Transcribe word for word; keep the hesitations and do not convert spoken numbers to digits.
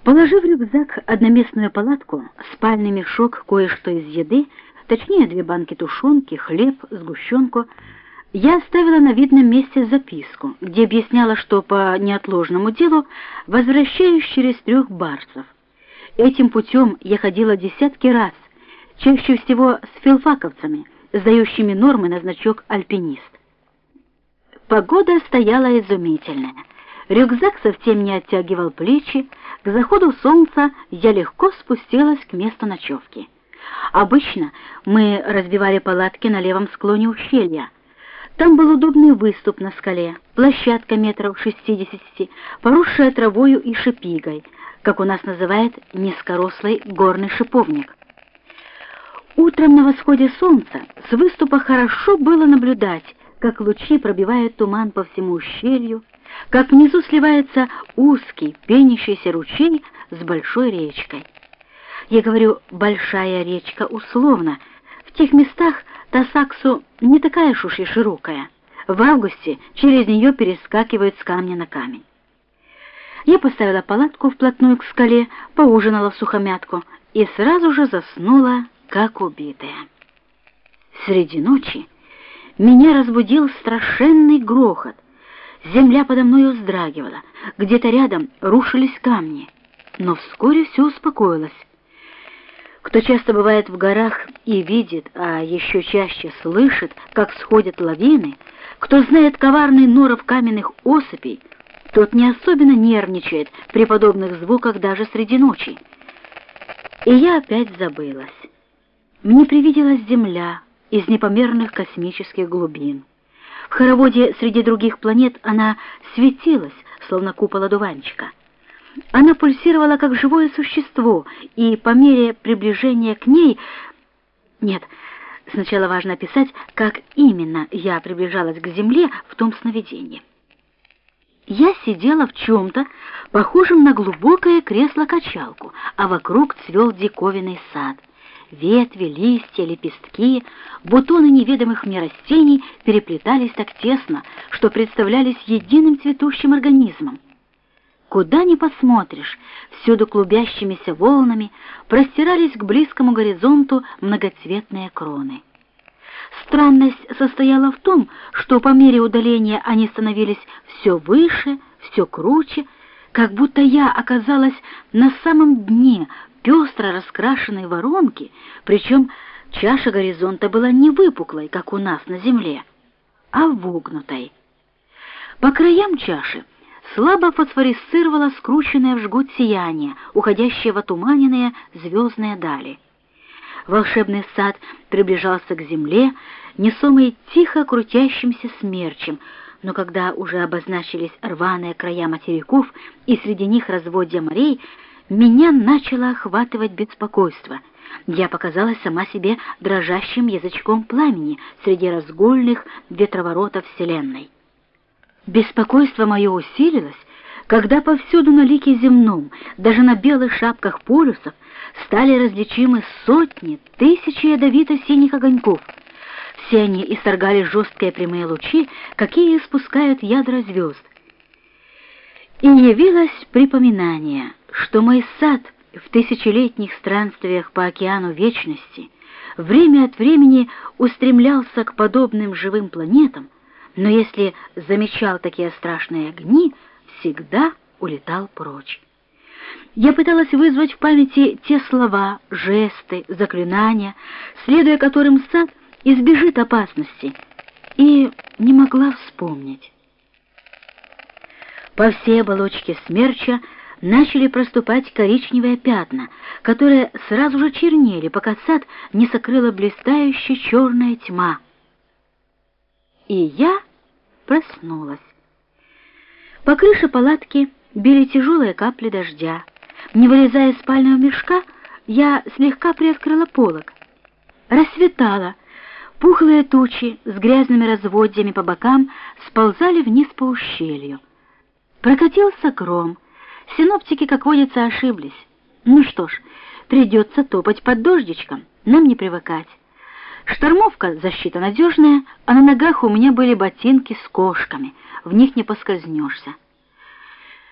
Положив в рюкзак одноместную палатку, спальный мешок, кое-что из еды, точнее две банки тушенки, хлеб, сгущенку, я оставила на видном месте записку, где объясняла, что по неотложному делу возвращаюсь через трех барсов. Этим путем я ходила десятки раз, чаще всего с филфаковцами, сдающими нормы на значок «Альпинист». Погода стояла изумительная. Рюкзак совсем не оттягивал плечи, к заходу солнца я легко спустилась к месту ночевки. Обычно мы разбивали палатки на левом склоне ущелья. Там был удобный выступ на скале, площадка метров шестидесяти, поросшая травою и шипигой, как у нас называют низкорослый горный шиповник. Утром на восходе солнца с выступа хорошо было наблюдать, как лучи пробивают туман по всему ущелью, как внизу сливается узкий, пенящийся ручей с большой речкой. Я говорю «большая речка» условно. В тех местах Тасаксу не такая уж и широкая. В августе через нее перескакивают с камня на камень. Я поставила палатку вплотную к скале, поужинала всухомятку и сразу же заснула, как убитая. Среди ночи меня разбудил страшенный грохот. Земля подо мною вздрагивала, где-то рядом рушились камни, но вскоре все успокоилось. Кто часто бывает в горах и видит, а еще чаще слышит, как сходят лавины, кто знает коварный норов каменных осыпей, тот не особенно нервничает при подобных звуках даже среди ночи. И я опять забылась. Мне привиделась земля из непомерных космических глубин. В хороводе среди других планет она светилась, словно купол одуванчика. Она пульсировала, как живое существо, и по мере приближения к ней... Нет, сначала важно описать, как именно я приближалась к Земле в том сновидении. Я сидела в чем-то, похожем на глубокое кресло-качалку, а вокруг цвел диковинный сад. Ветви, листья, лепестки, бутоны неведомых мне растений переплетались так тесно, что представлялись единым цветущим организмом. Куда ни посмотришь, всюду клубящимися волнами простирались к близкому горизонту многоцветные кроны. Странность состояла в том, что по мере удаления они становились все выше, все круче, как будто я оказалась на самом дне пестро раскрашенной воронки, причем чаша горизонта была не выпуклой, как у нас на земле, а вогнутой. По краям чаши слабо фосфорисцировало скрученное в жгут сияние, уходящее в отуманенные звездные дали. Волшебный сад приближался к земле, несомый тихо крутящимся смерчем, но когда уже обозначились рваные края материков и среди них разводья морей, меня начало охватывать беспокойство. Я показалась сама себе дрожащим язычком пламени среди разгульных ветроворотов Вселенной. Беспокойство мое усилилось, когда повсюду на лике земном, даже на белых шапках полюсов, стали различимы сотни, тысячи ядовито-синих огоньков. Все они исторгали жесткие прямые лучи, какие испускают ядра звезд. И явилось припоминание, что мой сад в тысячелетних странствиях по океану вечности время от времени устремлялся к подобным живым планетам, но если замечал такие страшные огни, всегда улетал прочь. Я пыталась вызвать в памяти те слова, жесты, заклинания, следуя которым сад избежит опасности, и не могла вспомнить. По всей оболочке смерча начали проступать коричневые пятна, которые сразу же чернели, пока сад не сокрыла блистающая черная тьма. И я проснулась. По крыше палатки били тяжелые капли дождя. Не вылезая из спального мешка, я слегка приоткрыла полог. Рассветало. Пухлые тучи с грязными разводьями по бокам сползали вниз по ущелью. Прокатился гром. Синоптики, как водится, ошиблись. Ну что ж, придется топать под дождичком, нам не привыкать. Штормовка, защита надежная, а на ногах у меня были ботинки с кошками, в них не поскользнешься.